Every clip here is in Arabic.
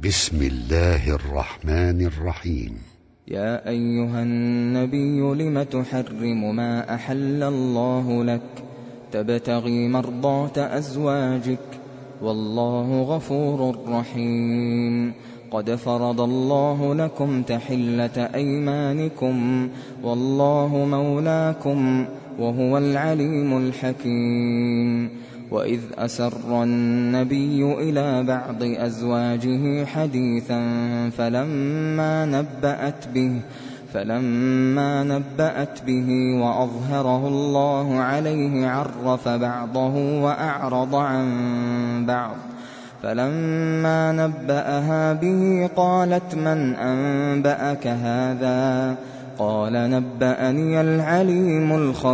بسم الله الرحمن الرحيم. يا أيها النبي لم تحرم ما أحل الله لك تبتغي مرضات أزواجك والله غفور رحيم. قد فرض الله لكم تحلة أيمانكم والله مولاكم وهو العليم الحكيم. وإذ أسر النبي إلى بعض أزواجه حديثا فلما نبأت به وأظهره الله عليه عرف بعضه وأعرض عن بعض. فلما نبأها به قالت من أنبأك هذا؟ قال نبأني العليم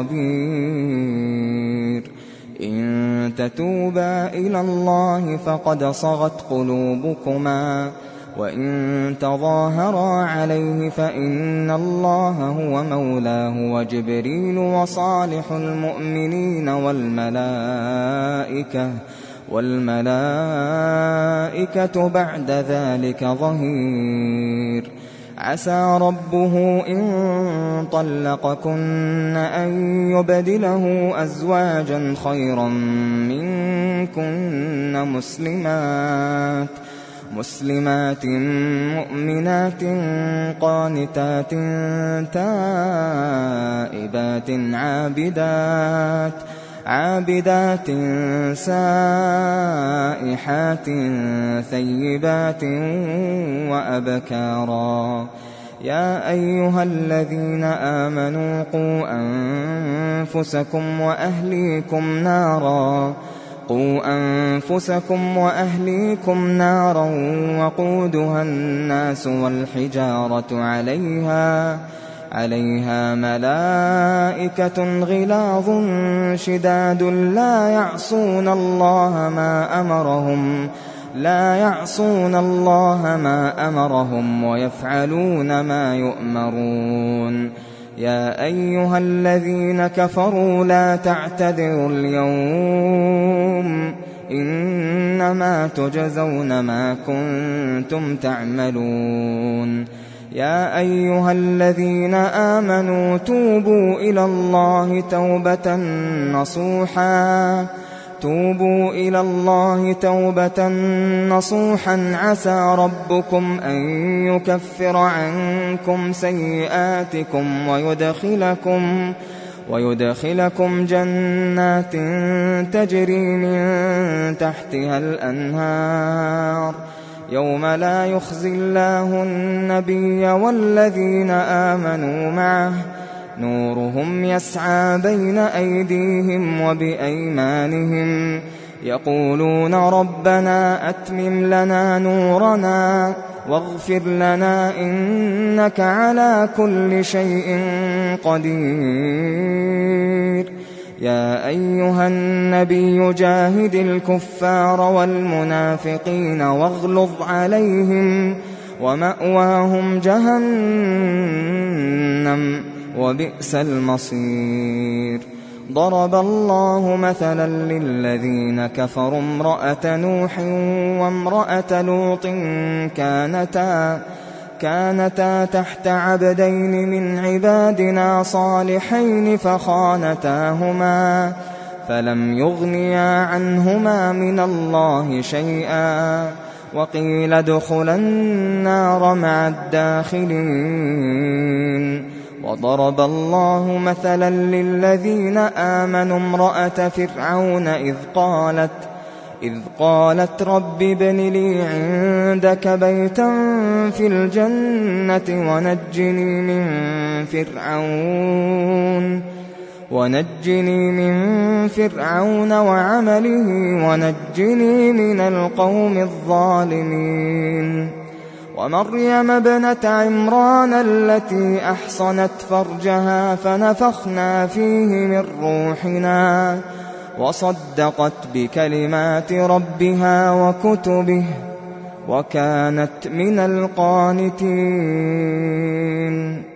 الخبير. إن تتوبا إلى الله فقد صغت قلوبكما وإن تظاهرا عليه فإن الله هو مولاه وجبريل وصالح المؤمنين والملائكة بعد ذلك ظهير. عسى ربه إن طلقكن أن يبدله أزواجا خيرا منكن مسلمات مؤمنات قانتات تائبات عابدات سائحات ثيبات وأبكارا. يا أيها الذين آمنوا قوا أنفسكم وأهليكم نارا وقودها الناس والحجارة عليها ملائكة غلاظ شداد لا يعصون الله ما أمرهم ويفعلون ما يؤمرون. يا أيها الذين كفروا لا تعتذروا اليوم إنما تجزون ما كنتم تعملون. يا أيها الذين آمنوا توبوا إلى الله توبة نصوحا عسى ربكم أن يكفر عنكم سيئاتكم ويدخلكم جنات تجري من تحتها الأنهار يوم لا يخزي الله النبي والذين آمنوا معه نورهم يسعى بين أيديهم وبأيمانهم يقولون ربنا أتمم لنا نورنا واغفر لنا إنك على كل شيء قدير. يا أيها النبي جاهد الكفار والمنافقين واغلظ عليهم ومأواهم جهنم وبئس المصير. ضرب الله مثلا للذين كفروا امرأة نوح وامرأة لوط كانتا تحت عبدين من عبادنا صالحين فخانتاهما فلم يغنيا عنهما من الله شيئا وقيل ادخلا النار مع الداخلين. وضرب الله مثلا للذين آمنوا امرأة فرعون إذ قالت رب ابن لي عندك بيتا في الجنة ونجني من فرعون وعمله ونجني من القوم الظالمين. ومريم ابنة عمران التي أحصنت فرجها فنفخنا فيه من روحنا وصدقت بكلمات ربها وكتبه وكانت من القانتين.